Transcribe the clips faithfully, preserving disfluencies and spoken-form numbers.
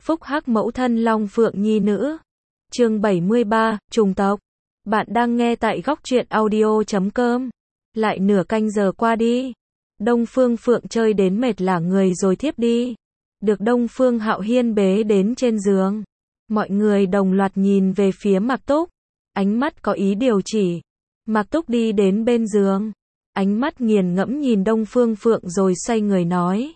Phúc hắc mẫu thân Long Phượng nhi nữ. Chương bảy mươi ba, trùng tộc. Bạn đang nghe tại góc truyện audio chấm com. Lại nửa canh giờ qua đi. Đông Phương Phượng chơi đến mệt lả người rồi thiếp đi. Được Đông Phương Hạo Hiên bế đến trên giường. Mọi người đồng loạt nhìn về phía Mạc Túc. Ánh mắt có ý điều chỉ. Mạc Túc đi đến bên giường. Ánh mắt nghiền ngẫm nhìn Đông Phương Phượng rồi xoay người nói.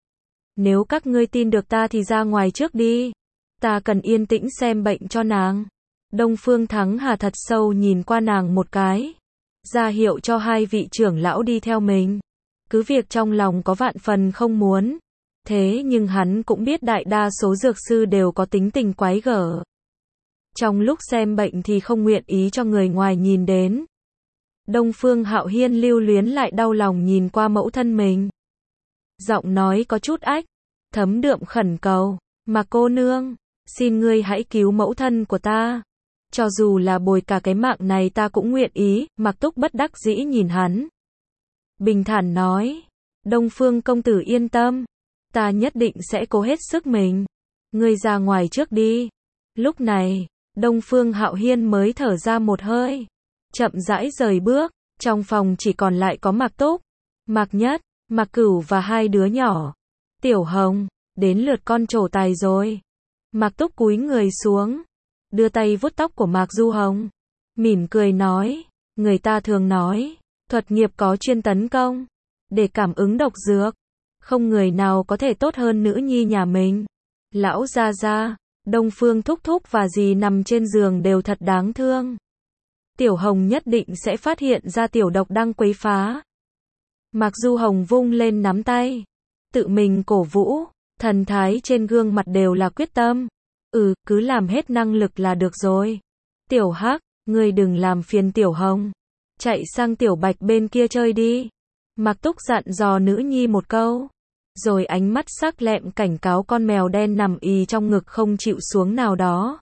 Nếu các ngươi tin được ta thì ra ngoài trước đi. Ta cần yên tĩnh xem bệnh cho nàng. Đông Phương Thắng Hà thật sâu nhìn qua nàng một cái. Ra hiệu cho hai vị trưởng lão đi theo mình. Cứ việc trong lòng có vạn phần không muốn. Thế nhưng hắn cũng biết đại đa số dược sư đều có tính tình quái gở. Trong lúc xem bệnh thì không nguyện ý cho người ngoài nhìn đến. Đông Phương Hạo Hiên lưu luyến lại đau lòng nhìn qua mẫu thân mình. Giọng nói có chút ách, thấm đượm khẩn cầu, mà cô nương, xin ngươi hãy cứu mẫu thân của ta. Cho dù là bồi cả cái mạng này ta cũng nguyện ý. Mạc Túc bất đắc dĩ nhìn hắn. Bình thản nói, Đông Phương công tử yên tâm, ta nhất định sẽ cố hết sức mình. Ngươi ra ngoài trước đi. Lúc này, Đông Phương Hạo Hiên mới thở ra một hơi, chậm rãi rời bước. Trong phòng chỉ còn lại có Mạc Túc, Mạc Nhất, Mạc Cửu và hai đứa nhỏ. Tiểu Hồng, đến lượt con trổ tài rồi. Mạc Túc cúi người xuống, đưa tay vuốt tóc của Mạc Du Hồng, mỉm cười nói, người ta thường nói, thuật nghiệp có chuyên tấn công, để cảm ứng độc dược, không người nào có thể tốt hơn nữ nhi nhà mình. Lão gia gia, Đông Phương thúc thúc và dì nằm trên giường đều thật đáng thương. Tiểu Hồng nhất định sẽ phát hiện ra tiểu độc đang quấy phá. Mạc Du Hồng vung lên nắm tay, tự mình cổ vũ, thần thái trên gương mặt đều là quyết tâm. Ừ, cứ làm hết năng lực là được rồi. Tiểu Hắc, ngươi đừng làm phiền Tiểu Hồng. Chạy sang Tiểu Bạch bên kia chơi đi. Mạc Túc dặn dò nữ nhi một câu. Rồi ánh mắt sắc lẹm cảnh cáo con mèo đen nằm ì trong ngực không chịu xuống nào đó.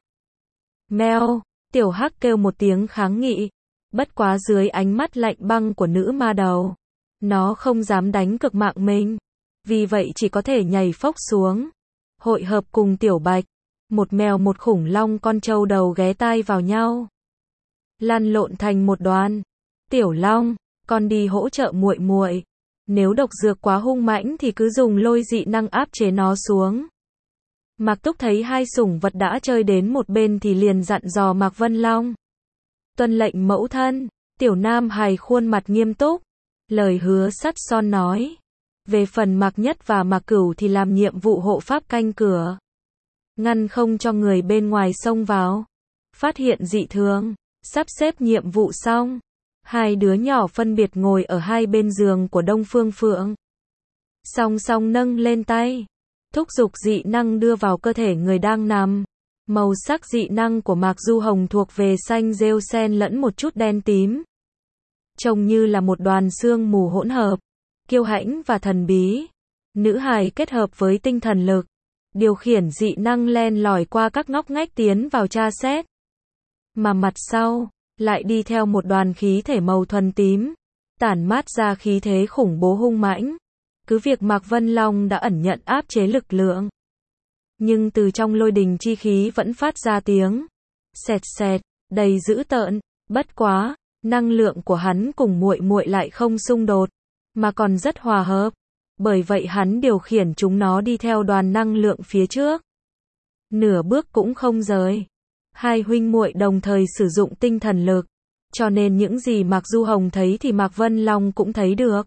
Mèo, Tiểu Hắc kêu một tiếng kháng nghị. Bất quá dưới ánh mắt lạnh băng của nữ ma đầu, nó không dám đánh cực mạng mình. Vì vậy chỉ có thể nhảy phốc xuống. Hội hợp cùng Tiểu Bạch. Một mèo một khủng long con trâu đầu ghé tai vào nhau, lăn lộn thành một đoàn. Tiểu Long, con đi hỗ trợ muội muội. Nếu độc dược quá hung mãnh thì cứ dùng lôi dị năng áp chế nó xuống. Mạc Túc thấy hai sủng vật đã chơi đến một bên thì liền dặn dò Mạc Vân Long. Tuân lệnh mẫu thân. Tiểu Nam hài khuôn mặt nghiêm túc, lời hứa sắt son nói. Về phần Mạc Nhất và Mạc Cửu thì làm nhiệm vụ hộ pháp canh cửa, ngăn không cho người bên ngoài xông vào. Phát hiện dị thường, sắp xếp nhiệm vụ xong, hai đứa nhỏ phân biệt ngồi ở hai bên giường của Đông Phương Phượng. Song song nâng lên tay, thúc giục dị năng đưa vào cơ thể người đang nằm. Màu sắc dị năng của Mạc Du Hồng thuộc về xanh rêu xen lẫn một chút đen tím. Trông như là một đoàn sương mù hỗn hợp, kiêu hãnh và thần bí. Nữ hài kết hợp với tinh thần lực, điều khiển dị năng len lỏi qua các ngóc ngách tiến vào tra xét. Mà mặt sau, lại đi theo một đoàn khí thể màu thuần tím, tản mát ra khí thế khủng bố hung mãnh. Cứ việc Mạc Vân Long đã ẩn nhận áp chế lực lượng, nhưng từ trong lôi đình chi khí vẫn phát ra tiếng xẹt xẹt, đầy dữ tợn. Bất quá, năng lượng của hắn cùng muội muội lại không xung đột, mà còn rất hòa hợp. Bởi vậy hắn điều khiển chúng nó đi theo đoàn năng lượng phía trước, nửa bước cũng không rời. Hai huynh muội đồng thời sử dụng tinh thần lực, cho nên những gì Mạc Du Hồng thấy thì Mạc Vân Long cũng thấy được.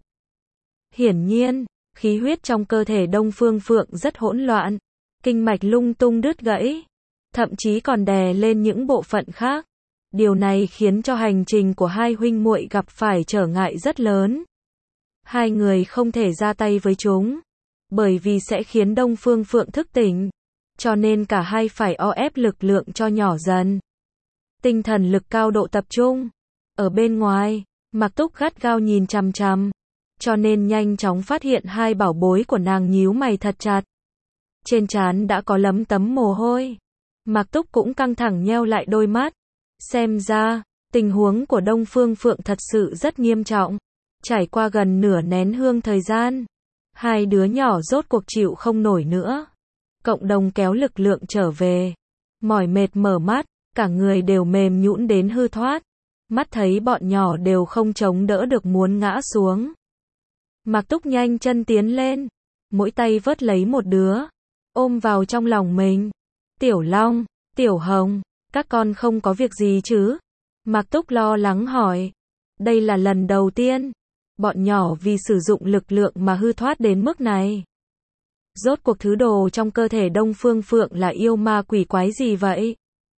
Hiển nhiên, khí huyết trong cơ thể Đông Phương Phượng rất hỗn loạn, kinh mạch lung tung đứt gãy, thậm chí còn đè lên những bộ phận khác. Điều này khiến cho hành trình của hai huynh muội gặp phải trở ngại rất lớn. Hai người không thể ra tay với chúng, bởi vì sẽ khiến Đông Phương Phượng thức tỉnh, cho nên cả hai phải o ép lực lượng cho nhỏ dần. Tinh thần lực cao độ tập trung. Ở bên ngoài, Mạc Túc gắt gao nhìn chằm chằm, cho nên nhanh chóng phát hiện hai bảo bối của nàng nhíu mày thật chặt. Trên trán đã có lấm tấm mồ hôi. Mạc Túc cũng căng thẳng nheo lại đôi mắt. Xem ra, tình huống của Đông Phương Phượng thật sự rất nghiêm trọng. Trải qua gần nửa nén hương thời gian, hai đứa nhỏ rốt cuộc chịu không nổi nữa. cộng đồng kéo lực lượng trở về. Mỏi mệt mở mắt, cả người đều mềm nhũn đến hư thoát. Mắt thấy bọn nhỏ đều không chống đỡ được muốn ngã xuống. Mạc Túc nhanh chân tiến lên, mỗi tay vớt lấy một đứa, ôm vào trong lòng mình. Tiểu Long, Tiểu Hồng, các con không có việc gì chứ? Mạc Túc lo lắng hỏi. Đây là lần đầu tiên, bọn nhỏ vì sử dụng lực lượng mà hư thoát đến mức này. Rốt cuộc thứ đồ trong cơ thể Đông Phương Phượng là yêu ma quỷ quái gì vậy?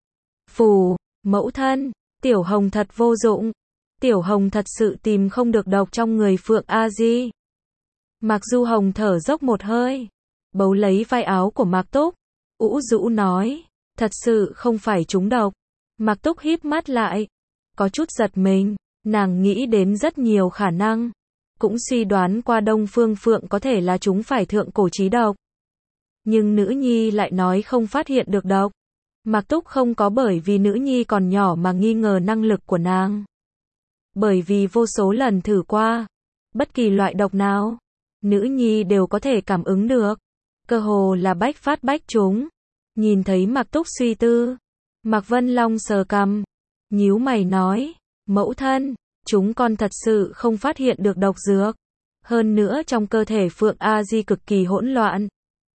Phù, mẫu thân, Tiểu Hồng thật vô dụng. Tiểu Hồng thật sự tìm không được độc trong người Phượng A Di. Mạc Du Hồng thở dốc một hơi, bấu lấy vai áo của Mạc Túc, ủ rũ nói, thật sự không phải trúng độc. Mạc Túc híp mắt lại, có chút giật mình, nàng nghĩ đến rất nhiều khả năng, cũng suy đoán qua Đông Phương Phượng có thể là chúng phải thượng cổ chí độc. Nhưng nữ nhi lại nói không phát hiện được độc. Mạc Túc không có bởi vì nữ nhi còn nhỏ mà nghi ngờ năng lực của nàng. Bởi vì vô số lần thử qua, bất kỳ loại độc nào, nữ nhi đều có thể cảm ứng được. Cơ hồ là bách phát bách trúng. Nhìn thấy Mạc Túc suy tư, Mạc Vân Long sờ cằm, nhíu mày nói, mẫu thân, chúng con thật sự không phát hiện được độc dược. Hơn nữa trong cơ thể Phượng A Di cực kỳ hỗn loạn.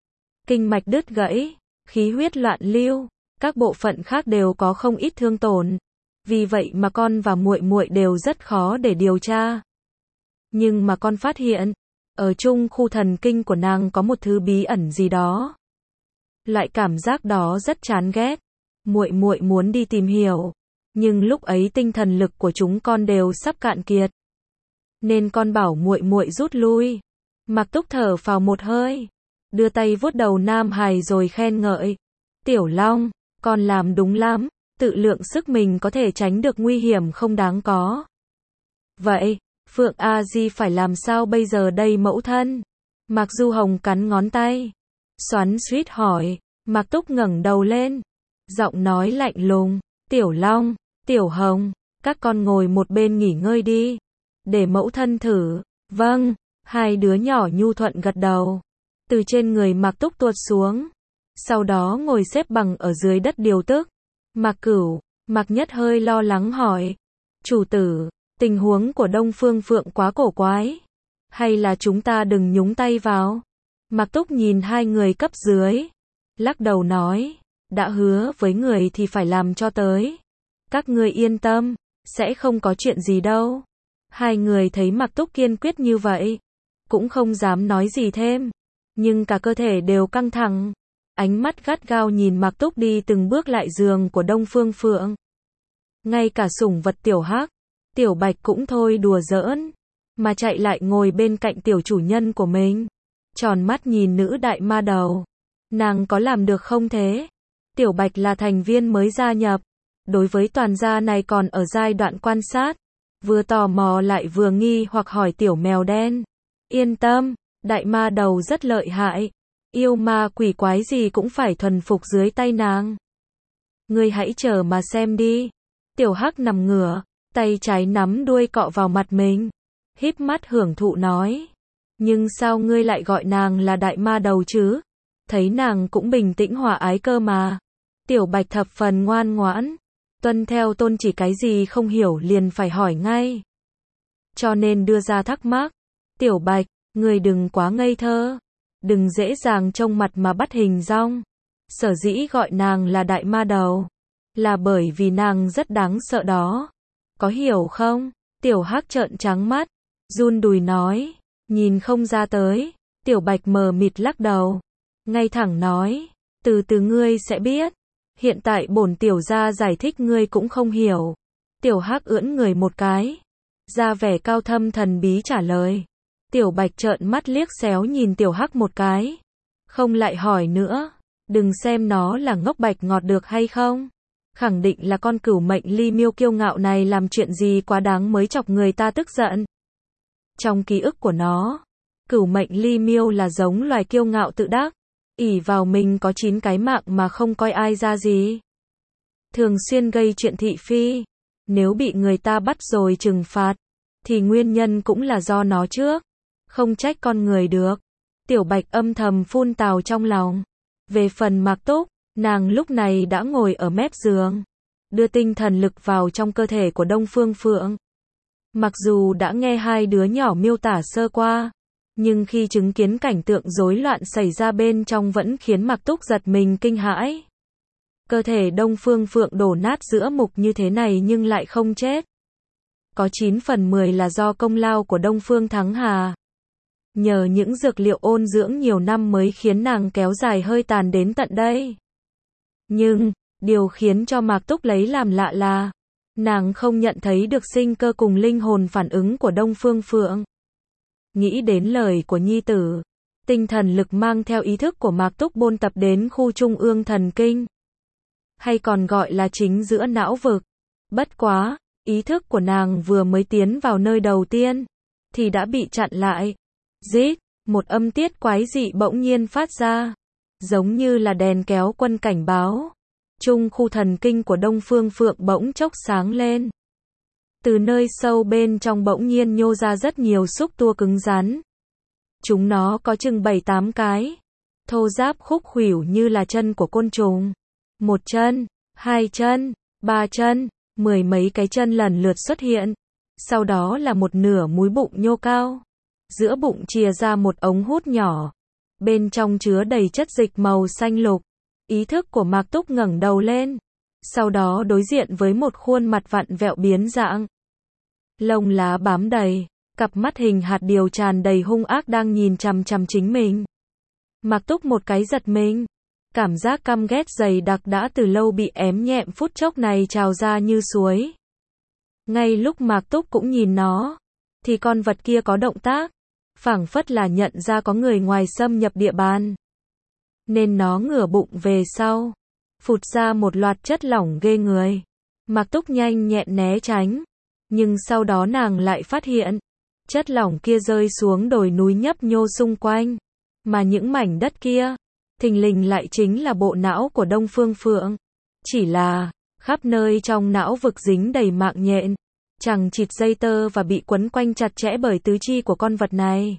Kinh mạch đứt gãy, khí huyết loạn lưu, các bộ phận khác đều có không ít thương tổn. Vì vậy mà con và muội muội đều rất khó để điều tra. Nhưng mà con phát hiện, ở trung khu thần kinh của nàng có một thứ bí ẩn gì đó. Loại cảm giác đó rất chán ghét. Muội muội muốn đi tìm hiểu, nhưng lúc ấy tinh thần lực của chúng con đều sắp cạn kiệt. Nên con bảo muội muội rút lui. Mạc Túc thở phào một hơi, đưa tay vuốt đầu Nam Hài rồi khen ngợi. Tiểu Long, con làm đúng lắm, tự lượng sức mình có thể tránh được nguy hiểm không đáng có. Vậy, Phượng A Di phải làm sao bây giờ đây mẫu thân? Mạc Du Hồng cắn ngón tay, xoắn xuýt hỏi. Mạc Túc ngẩng đầu lên, giọng nói lạnh lùng, Tiểu Long, Tiểu Hồng, các con ngồi một bên nghỉ ngơi đi, để mẫu thân thử. Vâng, hai đứa nhỏ nhu thuận gật đầu, từ trên người Mạc Túc tuột xuống, sau đó ngồi xếp bằng ở dưới đất điều tức. Mạc Cửu, Mạc Nhất hơi lo lắng hỏi, chủ tử, tình huống của Đông Phương Phượng quá cổ quái, hay là chúng ta đừng nhúng tay vào? Mạc Túc nhìn hai người cấp dưới, lắc đầu nói, đã hứa với người thì phải làm cho tới. Các ngươi yên tâm, sẽ không có chuyện gì đâu. Hai người thấy Mạc Túc kiên quyết như vậy, cũng không dám nói gì thêm, nhưng cả cơ thể đều căng thẳng, ánh mắt gắt gao nhìn Mạc Túc đi từng bước lại giường của Đông Phương Phượng. Ngay cả sủng vật Tiểu Hắc, Tiểu Bạch cũng thôi đùa giỡn, mà chạy lại ngồi bên cạnh tiểu chủ nhân của mình, tròn mắt nhìn nữ đại ma đầu. Nàng có làm được không thế? Tiểu Bạch là thành viên mới gia nhập, đối với toàn gia này còn ở giai đoạn quan sát, vừa tò mò lại vừa nghi hoặc hỏi tiểu mèo đen. Yên tâm, đại ma đầu rất lợi hại, yêu ma quỷ quái gì cũng phải thuần phục dưới tay nàng. Ngươi hãy chờ mà xem đi. Tiểu Hắc nằm ngửa, tay trái nắm đuôi cọ vào mặt mình, híp mắt hưởng thụ nói. Nhưng sao ngươi lại gọi nàng là đại ma đầu chứ? Thấy nàng cũng bình tĩnh hòa ái cơ mà. Tiểu Bạch thập phần ngoan ngoãn, tuân theo tôn chỉ, cái gì không hiểu liền phải hỏi ngay, cho nên đưa ra thắc mắc. Tiểu Bạch, ngươi đừng quá ngây thơ, đừng dễ dàng trông mặt mà bắt hình dong. Sở dĩ gọi nàng là đại ma đầu, là bởi vì nàng rất đáng sợ đó, có hiểu không? Tiểu Hắc trợn trắng mắt, run đùi nói, nhìn không ra tới. Tiểu Bạch mờ mịt lắc đầu, ngay thẳng nói, từ từ ngươi sẽ biết, hiện tại bổn tiểu gia giải thích ngươi cũng không hiểu. Tiểu Hắc ưỡn người một cái, ra vẻ cao thâm thần bí trả lời. Tiểu Bạch trợn mắt liếc xéo nhìn Tiểu Hắc một cái, không lại hỏi nữa. Đừng xem nó là ngốc bạch ngọt được hay không, khẳng định là con cửu mệnh ly miêu kiêu ngạo này làm chuyện gì quá đáng mới chọc người ta tức giận. Trong ký ức của nó, cửu mệnh ly miêu là giống loài kiêu ngạo tự đắc, ỷ vào mình có chín cái mạng mà không coi ai ra gì, thường xuyên gây chuyện thị phi. Nếu bị người ta bắt rồi trừng phạt, thì nguyên nhân cũng là do nó trước, không trách con người được. Tiểu Bạch âm thầm phun tào trong lòng, Về phần Mạc Túc, nàng lúc này đã ngồi ở mép giường, đưa tinh thần lực vào trong cơ thể của Đông Phương Phượng. Mặc dù đã nghe hai đứa nhỏ miêu tả sơ qua, nhưng khi chứng kiến cảnh tượng rối loạn xảy ra bên trong vẫn khiến Mạc Túc giật mình kinh hãi. Cơ thể Đông Phương Phượng đổ nát giữa mục như thế này nhưng lại không chết. Có chín phần mười là do công lao của Đông Phương Thắng Hà. Nhờ những dược liệu ôn dưỡng nhiều năm mới khiến nàng kéo dài hơi tàn đến tận đây. Nhưng, điều khiến cho Mạc Túc lấy làm lạ là, nàng không nhận thấy được sinh cơ cùng linh hồn phản ứng của Đông Phương Phượng. Nghĩ đến lời của nhi tử, tinh thần lực mang theo ý thức của Mạc Túc bôn tập đến khu trung ương thần kinh, hay còn gọi là chính giữa não vực. Bất quá, ý thức của nàng vừa mới tiến vào nơi đầu tiên, thì đã bị chặn lại. Rít, một âm tiết quái dị bỗng nhiên phát ra, giống như là đèn kéo quân cảnh báo. Trung khu thần kinh của Đông Phương Phượng bỗng chốc sáng lên. Từ nơi sâu bên trong bỗng nhiên nhô ra rất nhiều xúc tua cứng rắn. Chúng nó có chừng bảy tám cái, thô ráp khúc khuỷu như là chân của côn trùng. Một chân, hai chân, ba chân, mười mấy cái chân lần lượt xuất hiện. Sau đó là một nửa múi bụng nhô cao. Giữa bụng chìa ra một ống hút nhỏ. Bên trong chứa đầy chất dịch màu xanh lục. Ý thức của Mạc Túc ngẩng đầu lên. Sau đó đối diện với một khuôn mặt vặn vẹo biến dạng. Lông lá bám đầy. Cặp mắt hình hạt điều tràn đầy hung ác đang nhìn chằm chằm chính mình. Mạc Túc một cái giật mình. Cảm giác căm ghét dày đặc đã từ lâu bị ém nhẹm phút chốc này trào ra như suối. Ngay lúc Mạc Túc cũng nhìn nó, thì con vật kia có động tác, phảng phất là nhận ra có người ngoài xâm nhập địa bàn. Nên nó ngửa bụng về sau, phụt ra một loạt chất lỏng ghê người. Mạc Túc nhanh nhẹn né tránh, nhưng sau đó nàng lại phát hiện, chất lỏng kia rơi xuống đồi núi nhấp nhô xung quanh, mà những mảnh đất kia, thình lình lại chính là bộ não của Đông Phương Phượng. Chỉ là, khắp nơi trong não vực dính đầy mạng nhện, chằng chịt dây tơ và bị quấn quanh chặt chẽ bởi tứ chi của con vật này.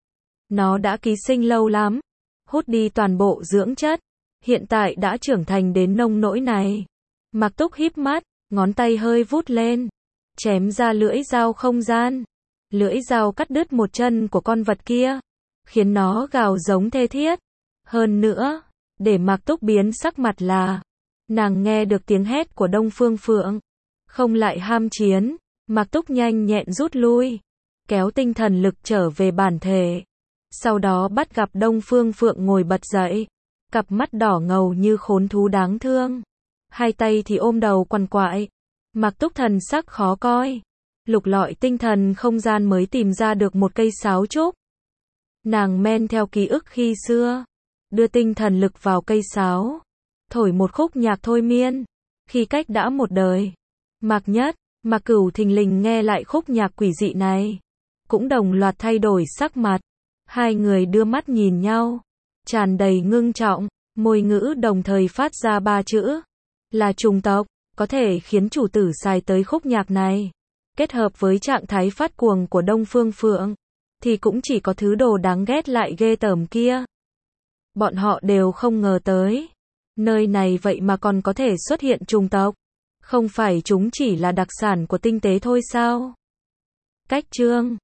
Nó đã ký sinh lâu lắm, hút đi toàn bộ dưỡng chất, hiện tại đã trưởng thành đến nông nỗi này. Mạc Túc híp mắt, ngón tay hơi vút lên, chém ra lưỡi dao không gian. Lưỡi dao cắt đứt một chân của con vật kia, khiến nó gào giống thê thiết. Hơn nữa, để Mạc Túc biến sắc mặt là, nàng nghe được tiếng hét của Đông Phương Phượng. Không lại ham chiến, Mạc Túc nhanh nhẹn rút lui, kéo tinh thần lực trở về bản thể. Sau đó bắt gặp Đông Phương Phượng ngồi bật dậy, cặp mắt đỏ ngầu như khốn thú đáng thương. Hai tay thì ôm đầu quằn quại. Mạc Túc thần sắc khó coi. Lục lọi tinh thần không gian mới tìm ra được một cây sáo trúc. Nàng men theo ký ức khi xưa, đưa tinh thần lực vào cây sáo, thổi một khúc nhạc thôi miên. Khi cách đã một đời, Mạc Nhất, Mạc Cửu thình lình nghe lại khúc nhạc quỷ dị này, cũng đồng loạt thay đổi sắc mặt. Hai người đưa mắt nhìn nhau, tràn đầy ngưng trọng, môi ngữ đồng thời phát ra ba chữ, là trùng tộc, có thể khiến chủ tử xài tới khúc nhạc này. Kết hợp với trạng thái phát cuồng của Đông Phương Phượng, thì cũng chỉ có thứ đồ đáng ghét lại ghê tởm kia. Bọn họ đều không ngờ tới, nơi này vậy mà còn có thể xuất hiện trùng tộc. Không phải chúng chỉ là đặc sản của tinh tế thôi sao? Cách chương